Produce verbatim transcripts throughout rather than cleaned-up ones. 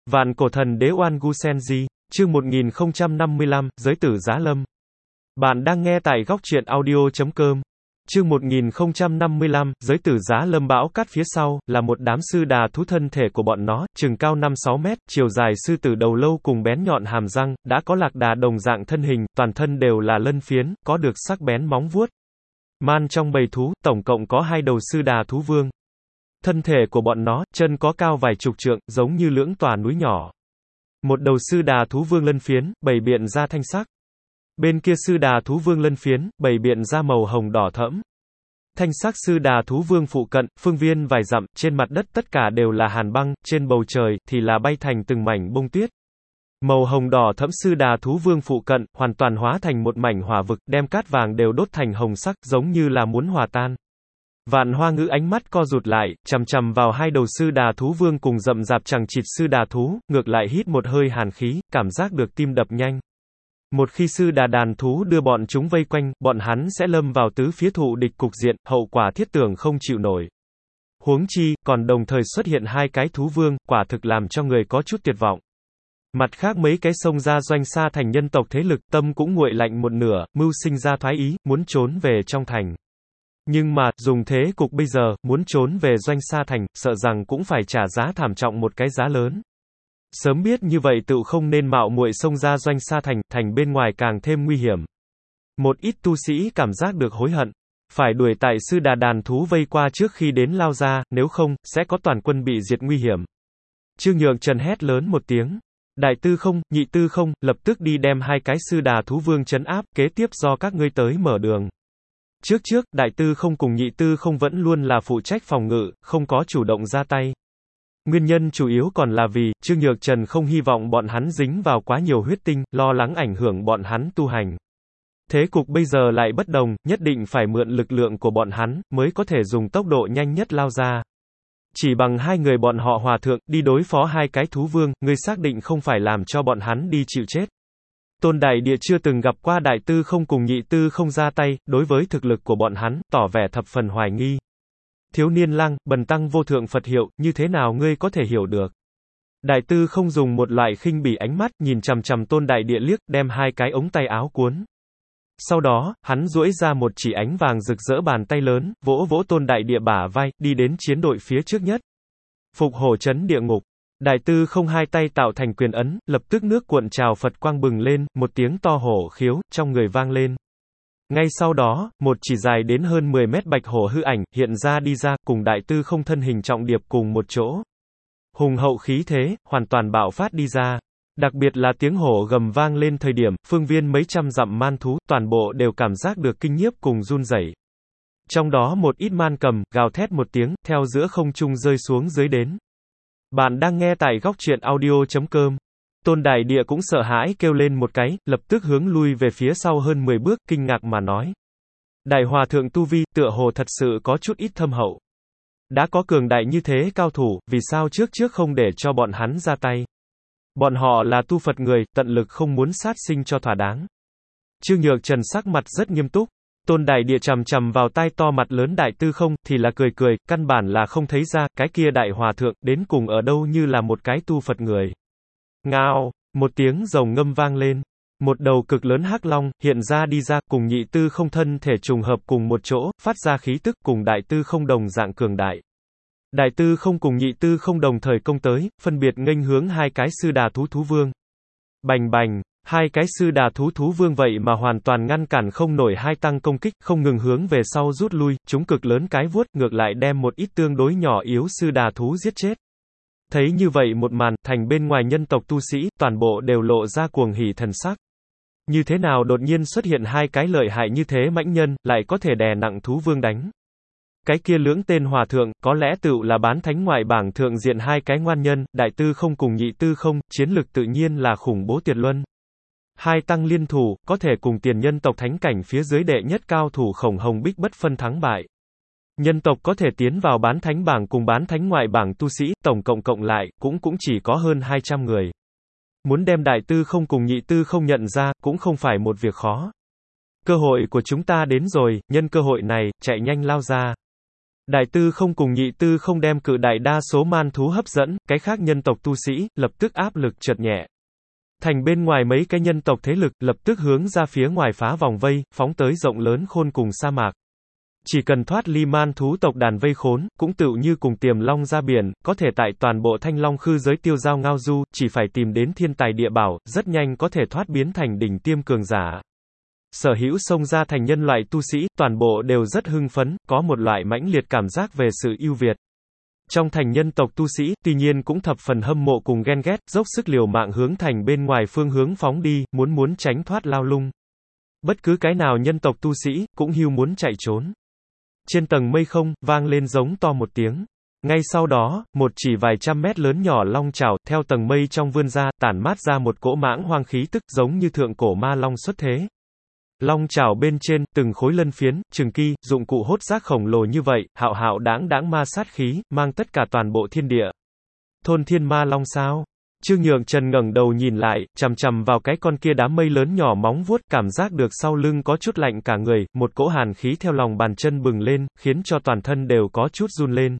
Vạn cổ thần đế Oan Gu Senji, chương một nghìn không trăm năm mươi lăm, Giới tử Giá Lâm. Bạn đang nghe tại góc truyện audio chấm com. Chương một nghìn không trăm năm mươi lăm, Giới tử Giá Lâm. Bão cát phía sau, là một đám sư đà thú. Thân thể của bọn nó, chừng cao năm sáu mét, chiều dài sư tử đầu lâu cùng bén nhọn hàm răng, đã có lạc đà đồng dạng thân hình, toàn thân đều là lân phiến, có được sắc bén móng vuốt. Man trong bầy thú, tổng cộng có hai đầu sư đà thú vương. Thân thể của bọn nó, chân có cao vài chục trượng, giống như lưỡng tòa núi nhỏ. Một đầu sư đà thú vương lân phiến, bày biện ra thanh sắc. Bên kia sư đà thú vương lân phiến, bày biện ra màu hồng đỏ thẫm. Thanh sắc sư đà thú vương phụ cận, phương viên vài dặm, trên mặt đất tất cả đều là hàn băng, trên bầu trời, thì là bay thành từng mảnh bông tuyết. Màu hồng đỏ thẫm sư đà thú vương phụ cận, hoàn toàn hóa thành một mảnh hỏa vực, đem cát vàng đều đốt thành hồng sắc, giống như là muốn hòa tan. Vạn Hoa Ngữ ánh mắt co rụt lại, chằm chằm vào hai đầu sư đà thú vương cùng rậm rạp chằng chịt sư đà thú, ngược lại hít một hơi hàn khí, cảm giác được tim đập nhanh. Một khi sư đà đàn thú đưa bọn chúng vây quanh, bọn hắn sẽ lâm vào tứ phía thụ địch cục diện, hậu quả thiết tưởng không chịu nổi. Huống chi, còn đồng thời xuất hiện hai cái thú vương, quả thực làm cho người có chút tuyệt vọng. Mặt khác mấy cái xông ra Doanh Sa Thành nhân tộc thế lực, tâm cũng nguội lạnh một nửa, mưu sinh ra thoái ý, muốn trốn về trong thành. Nhưng mà, dùng thế cục bây giờ, muốn trốn về Doanh Sa Thành, sợ rằng cũng phải trả giá thảm trọng một cái giá lớn. Sớm biết như vậy tự không nên mạo muội xông ra Doanh Sa Thành, thành bên ngoài càng thêm nguy hiểm. Một ít tu sĩ cảm giác được hối hận. Phải đuổi tại sư đà đàn thú vây qua trước khi đến lao ra, nếu không, sẽ có toàn quân bị diệt nguy hiểm. Trương Nhượng Trần hét lớn một tiếng. Đại tư không, nhị tư không, lập tức đi đem hai cái sư đà thú vương trấn áp, kế tiếp do các ngươi tới mở đường. Trước trước, đại tư không cùng nhị tư không vẫn luôn là phụ trách phòng ngự, không có chủ động ra tay. Nguyên nhân chủ yếu còn là vì, Trương Nhược Trần không hy vọng bọn hắn dính vào quá nhiều huyết tinh, lo lắng ảnh hưởng bọn hắn tu hành. Thế cục bây giờ lại bất đồng, nhất định phải mượn lực lượng của bọn hắn, mới có thể dùng tốc độ nhanh nhất lao ra. Chỉ bằng hai người bọn họ hòa thượng, đi đối phó hai cái thú vương, ngươi xác định không phải làm cho bọn hắn đi chịu chết. Tôn Đại Địa chưa từng gặp qua đại tư không cùng nhị tư không ra tay, đối với thực lực của bọn hắn, tỏ vẻ thập phần hoài nghi. Thiếu niên lang, bần tăng vô thượng Phật hiệu, như thế nào ngươi có thể hiểu được? Đại tư không dùng một loại khinh bỉ ánh mắt, nhìn chằm chằm Tôn Đại Địa liếc, đem hai cái ống tay áo cuốn. Sau đó, hắn duỗi ra một chỉ ánh vàng rực rỡ bàn tay lớn, vỗ vỗ Tôn Đại Địa bả vai, đi đến chiến đội phía trước nhất. Phục hổ chấn địa ngục. Đại tư không hai tay tạo thành quyền ấn, lập tức nước cuộn trào Phật quang bừng lên, một tiếng to hổ khiếu, trong người vang lên. Ngay sau đó, một chỉ dài đến hơn mười mét bạch hổ hư ảnh, hiện ra đi ra, cùng đại tư không thân hình trọng điệp cùng một chỗ. Hùng hậu khí thế, hoàn toàn bạo phát đi ra. Đặc biệt là tiếng hổ gầm vang lên thời điểm, phương viên mấy trăm dặm man thú, toàn bộ đều cảm giác được kinh nhiếp cùng run rẩy. Trong đó một ít man cầm, gào thét một tiếng, theo giữa không trung rơi xuống dưới đến. Bạn đang nghe tại góc truyện audio chấm com. Tôn Đại Địa cũng sợ hãi kêu lên một cái, lập tức hướng lui về phía sau hơn mười bước, kinh ngạc mà nói. Đại hòa thượng tu vi, tựa hồ thật sự có chút ít thâm hậu. Đã có cường đại như thế cao thủ, vì sao trước trước không để cho bọn hắn ra tay? Bọn họ là tu Phật người, tận lực không muốn sát sinh cho thỏa đáng. Trương Nhược Trần sắc mặt rất nghiêm túc. Tôn Đại Địa chằm chằm vào tai to mặt lớn đại tư không, thì là cười cười, căn bản là không thấy ra, cái kia đại hòa thượng, đến cùng ở đâu như là một cái tu Phật người. Ngao, một tiếng rồng ngâm vang lên. Một đầu cực lớn hắc long, hiện ra đi ra, cùng nhị tư không thân thể trùng hợp cùng một chỗ, phát ra khí tức cùng đại tư không đồng dạng cường đại. Đại tư không cùng nhị tư không đồng thời công tới, phân biệt nghênh hướng hai cái sư đà thú thú vương. Bành bành. Hai cái sư đà thú thú vương vậy mà hoàn toàn ngăn cản không nổi hai tăng công kích, không ngừng hướng về sau rút lui, chúng cực lớn cái vuốt, ngược lại đem một ít tương đối nhỏ yếu sư đà thú giết chết. Thấy như vậy một màn, thành bên ngoài nhân tộc tu sĩ, toàn bộ đều lộ ra cuồng hỉ thần sắc. Như thế nào đột nhiên xuất hiện hai cái lợi hại như thế mãnh nhân, lại có thể đè nặng thú vương đánh. Cái kia lưỡng tên hòa thượng, có lẽ tựu là bán thánh ngoại bảng thượng diện hai cái ngoan nhân, đại tư không cùng nhị tư không, chiến lực tự nhiên là khủng bố tuyệt luân. Hai tăng liên thủ, có thể cùng tiền nhân tộc thánh cảnh phía dưới đệ nhất cao thủ Khổng Hồng Bích bất phân thắng bại. Nhân tộc có thể tiến vào bán thánh bảng cùng bán thánh ngoại bảng tu sĩ, tổng cộng cộng lại, cũng cũng chỉ có hơn hai trăm người. Muốn đem đại tư không cùng nhị tư không nhận ra, cũng không phải một việc khó. Cơ hội của chúng ta đến rồi, nhân cơ hội này, chạy nhanh lao ra. Đại tư không cùng nhị tư không đem cự đại đa số man thú hấp dẫn, cái khác nhân tộc tu sĩ, lập tức áp lực chợt nhẹ. Thành bên ngoài mấy cái nhân tộc thế lực, lập tức hướng ra phía ngoài phá vòng vây, phóng tới rộng lớn khôn cùng sa mạc. Chỉ cần thoát ly man thú tộc đàn vây khốn, cũng tựu như cùng tiềm long ra biển, có thể tại toàn bộ thanh long khư giới tiêu giao ngao du, chỉ phải tìm đến thiên tài địa bảo, rất nhanh có thể thoát biến thành đỉnh tiêm cường giả. Sở hữu xông ra thành nhân loại tu sĩ, toàn bộ đều rất hưng phấn, có một loại mãnh liệt cảm giác về sự ưu việt. Trong thành nhân tộc tu sĩ, tuy nhiên cũng thập phần hâm mộ cùng ghen ghét, dốc sức liều mạng hướng thành bên ngoài phương hướng phóng đi, muốn muốn tránh thoát lao lung. Bất cứ cái nào nhân tộc tu sĩ, cũng hiu muốn chạy trốn. Trên tầng mây không, vang lên giống to một tiếng. Ngay sau đó, một chỉ vài trăm mét lớn nhỏ long chảo, theo tầng mây trong vươn ra, tản mát ra một cỗ mãng hoang khí tức giống như thượng cổ ma long xuất thế. Long chảo bên trên, từng khối lân phiến, trường ki, dụng cụ hốt rác khổng lồ như vậy, hạo hạo đáng đáng ma sát khí, mang tất cả toàn bộ thiên địa. Thôn thiên ma long sao? Trương Nhượng Trần ngẩng đầu nhìn lại, chằm chằm vào cái con kia đám mây lớn nhỏ móng vuốt, cảm giác được sau lưng có chút lạnh cả người, một cỗ hàn khí theo lòng bàn chân bừng lên, khiến cho toàn thân đều có chút run lên.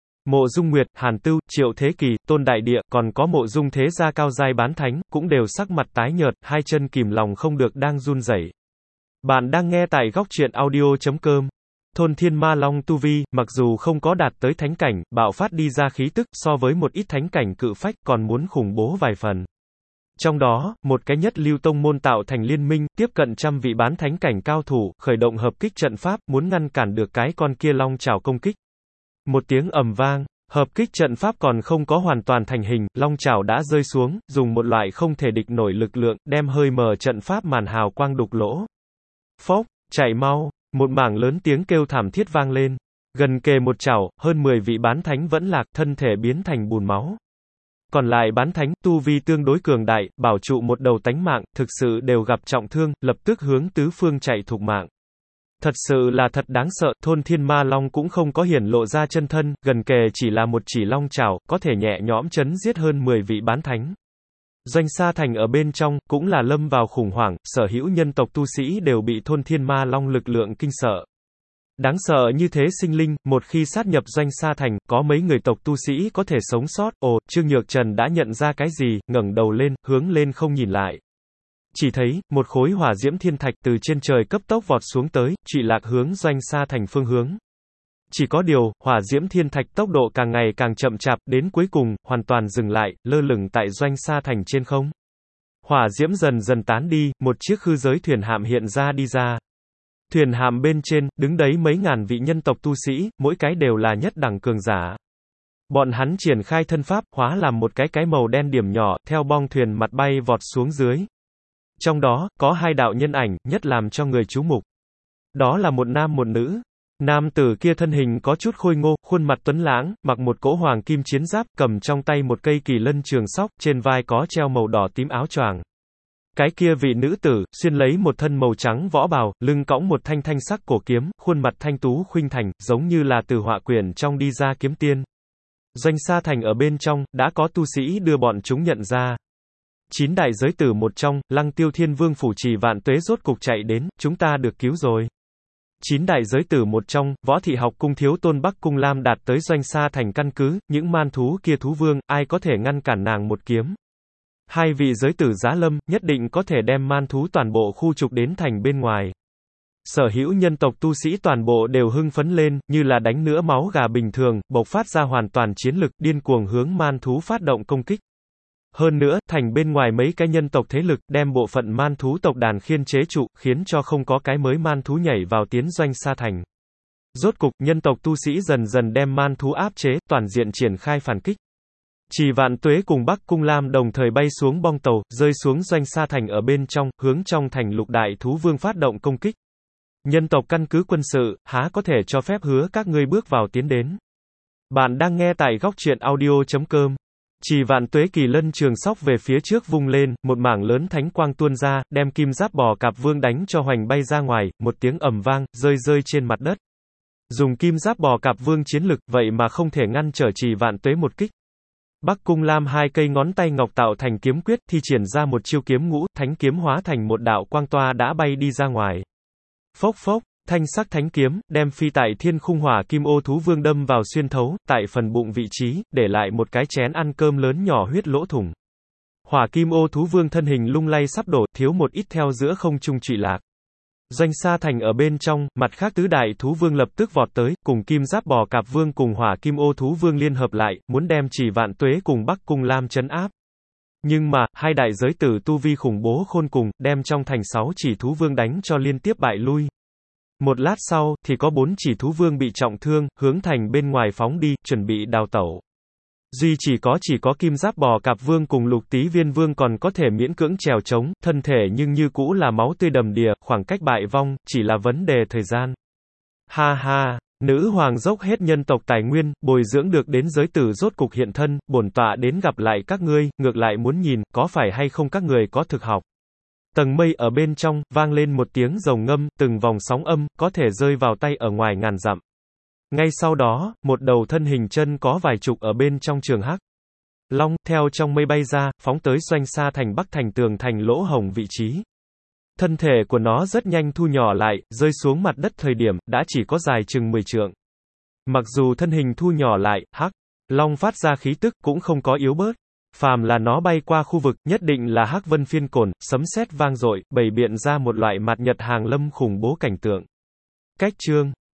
Mộ Dung Nguyệt, Hàn Tưu, Triệu Thế Kỳ, Tôn Đại Địa, còn có Mộ Dung Thế Gia cao giai bán thánh, cũng đều sắc mặt tái nhợt, hai chân kìm lòng không được đang run rẩy. Bạn đang nghe tại góc truyện audio chấm com. Thôn thiên ma long tu vi, mặc dù không có đạt tới thánh cảnh, bạo phát đi ra khí tức, so với một ít thánh cảnh cự phách, còn muốn khủng bố vài phần. Trong đó, một cái nhất lưu tông môn tạo thành liên minh, tiếp cận trăm vị bán thánh cảnh cao thủ, khởi động hợp kích trận pháp, muốn ngăn cản được cái con kia long chảo công kích. Một tiếng ầm vang, hợp kích trận pháp còn không có hoàn toàn thành hình, long chảo đã rơi xuống, dùng một loại không thể địch nổi lực lượng, đem hơi mờ trận pháp màn hào quang đục lỗ. Phốc, chạy mau, một mảng lớn tiếng kêu thảm thiết vang lên. Gần kề một chảo, hơn mười vị bán thánh vẫn lạc, thân thể biến thành bùn máu. Còn lại bán thánh, tu vi tương đối cường đại, bảo trụ một đầu tánh mạng, thực sự đều gặp trọng thương, lập tức hướng tứ phương chạy thục mạng. Thật sự là thật đáng sợ, thôn thiên ma long cũng không có hiển lộ ra chân thân, gần kề chỉ là một chỉ long chảo, có thể nhẹ nhõm chấn giết hơn mười vị bán thánh. Doanh Sa Thành ở bên trong, cũng là lâm vào khủng hoảng, sở hữu nhân tộc tu sĩ đều bị thôn thiên ma long lực lượng kinh sợ. Đáng sợ như thế sinh linh, một khi sát nhập Doanh Sa Thành, có mấy người tộc tu sĩ có thể sống sót. Ồ, Trương Nhược Trần đã nhận ra cái gì, ngẩng đầu lên, hướng lên không nhìn lại. Chỉ thấy, một khối hỏa diễm thiên thạch từ trên trời cấp tốc vọt xuống tới, trụy lạc hướng Doanh Sa Thành phương hướng. Chỉ có điều, hỏa diễm thiên thạch tốc độ càng ngày càng chậm chạp, đến cuối cùng, hoàn toàn dừng lại, lơ lửng tại Doanh Sa Thành trên không. Hỏa diễm dần dần tán đi, một chiếc khư giới thuyền hạm hiện ra đi ra. Thuyền hạm bên trên, đứng đấy mấy ngàn vị nhân tộc tu sĩ, mỗi cái đều là nhất đẳng cường giả. Bọn hắn triển khai thân pháp, hóa làm một cái cái màu đen điểm nhỏ, theo bong thuyền mặt bay vọt xuống dưới. Trong đó, có hai đạo nhân ảnh, nhất làm cho người chú mục. Đó là một nam một nữ. Nam tử kia thân hình có chút khôi ngô, khuôn mặt tuấn lãng, mặc một cỗ hoàng kim chiến giáp, cầm trong tay một cây kỳ lân trường sóc, trên vai có treo màu đỏ tím áo choàng. Cái kia vị nữ tử, xuyên lấy một thân màu trắng võ bào, lưng cõng một thanh thanh sắc cổ kiếm, khuôn mặt thanh tú khuynh thành, giống như là từ họa quyển trong đi ra kiếm tiên. Doanh Sa Thành ở bên trong, đã có tu sĩ đưa bọn chúng nhận ra. Chín đại giới tử một trong, Lăng Tiêu Thiên Vương phủ trì vạn tuế rốt cục chạy đến, chúng ta được cứu rồi. Chín đại giới tử một trong, Võ Thị Học Cung thiếu tôn Bắc Cung Lam đạt tới Doanh Sa Thành căn cứ, những man thú kia thú vương, ai có thể ngăn cản nàng một kiếm. Hai vị giới tử Giá Lâm, nhất định có thể đem man thú toàn bộ khu trục đến thành bên ngoài. Sở hữu nhân tộc tu sĩ toàn bộ đều hưng phấn lên, như là đánh nữa máu gà bình thường, bộc phát ra hoàn toàn chiến lực, điên cuồng hướng man thú phát động công kích. Hơn nữa, thành bên ngoài mấy cái nhân tộc thế lực, đem bộ phận man thú tộc đàn khiên chế trụ, khiến cho không có cái mới man thú nhảy vào tiến Doanh Sa Thành. Rốt cục, nhân tộc tu sĩ dần dần đem man thú áp chế, toàn diện triển khai phản kích. Trì Vạn Tuế cùng Bắc Cung Lam đồng thời bay xuống bong tàu, rơi xuống Doanh Sa Thành ở bên trong, hướng trong thành lục đại thú vương phát động công kích. Nhân tộc căn cứ quân sự, há có thể cho phép hứa các ngươi bước vào tiến đến. Bạn đang nghe tại góc truyện audio chấm com. Trì Vạn Tuế kỳ lân trường sóc về phía trước vung lên, một mảng lớn thánh quang tuôn ra, đem kim giáp bò cạp vương đánh cho hoành bay ra ngoài, một tiếng ầm vang, rơi rơi trên mặt đất. Dùng kim giáp bò cạp vương chiến lực, vậy mà không thể ngăn trở Trì Vạn Tuế một kích. Bắc Cung Lam hai cây ngón tay ngọc tạo thành kiếm quyết, thi triển ra một chiêu kiếm ngũ, thánh kiếm hóa thành một đạo quang toa đã bay đi ra ngoài. Phốc phốc, Thanh sắc thánh kiếm, đem phi tại thiên khung hỏa kim ô thú vương đâm vào xuyên thấu, tại phần bụng vị trí, để lại một cái chén ăn cơm lớn nhỏ huyết lỗ thủng. Hỏa kim ô thú vương thân hình lung lay sắp đổ, thiếu một ít theo giữa không trung trụy lạc. Doanh Sa Thành ở bên trong, mặt khác tứ đại thú vương lập tức vọt tới, cùng kim giáp bò cạp vương cùng hỏa kim ô thú vương liên hợp lại, muốn đem Chỉ Vạn Tuế cùng Bắc Cung Lam trấn áp. Nhưng mà, hai đại giới tử tu vi khủng bố khôn cùng, đem trong thành sáu chỉ thú vương đánh cho liên tiếp bại lui. Một lát sau, thì có bốn chỉ thú vương bị trọng thương, hướng thành bên ngoài phóng đi, chuẩn bị đào tẩu. Duy chỉ có chỉ có kim giáp bò cạp vương cùng lục tý viên vương còn có thể miễn cưỡng trèo trống, thân thể nhưng như cũ là máu tươi đầm đìa, khoảng cách bại vong, chỉ là vấn đề thời gian. Ha ha, nữ hoàng dốc hết nhân tộc tài nguyên, bồi dưỡng được đến giới tử rốt cục hiện thân, bổn tọa đến gặp lại các ngươi, ngược lại muốn nhìn, có phải hay không các người có thực học. Tầng mây ở bên trong, vang lên một tiếng rồng ngâm, từng vòng sóng âm, có thể rơi vào tay ở ngoài ngàn dặm. Ngay sau đó, một đầu thân hình chân có vài chục ở bên trong trường hắc long, theo trong mây bay ra, phóng tới Doanh Sa Thành Bắc thành tường thành lỗ hổng vị trí. Thân thể của nó rất nhanh thu nhỏ lại, rơi xuống mặt đất thời điểm, đã chỉ có dài chừng mười trượng. Mặc dù thân hình thu nhỏ lại, hắc long phát ra khí tức, cũng không có yếu bớt. Phàm là nó bay qua khu vực, nhất định là hắc vân phiên cồn, sấm sét vang dội, bày biện ra một loại mạt nhật hàng lâm khủng bố cảnh tượng. Cách chương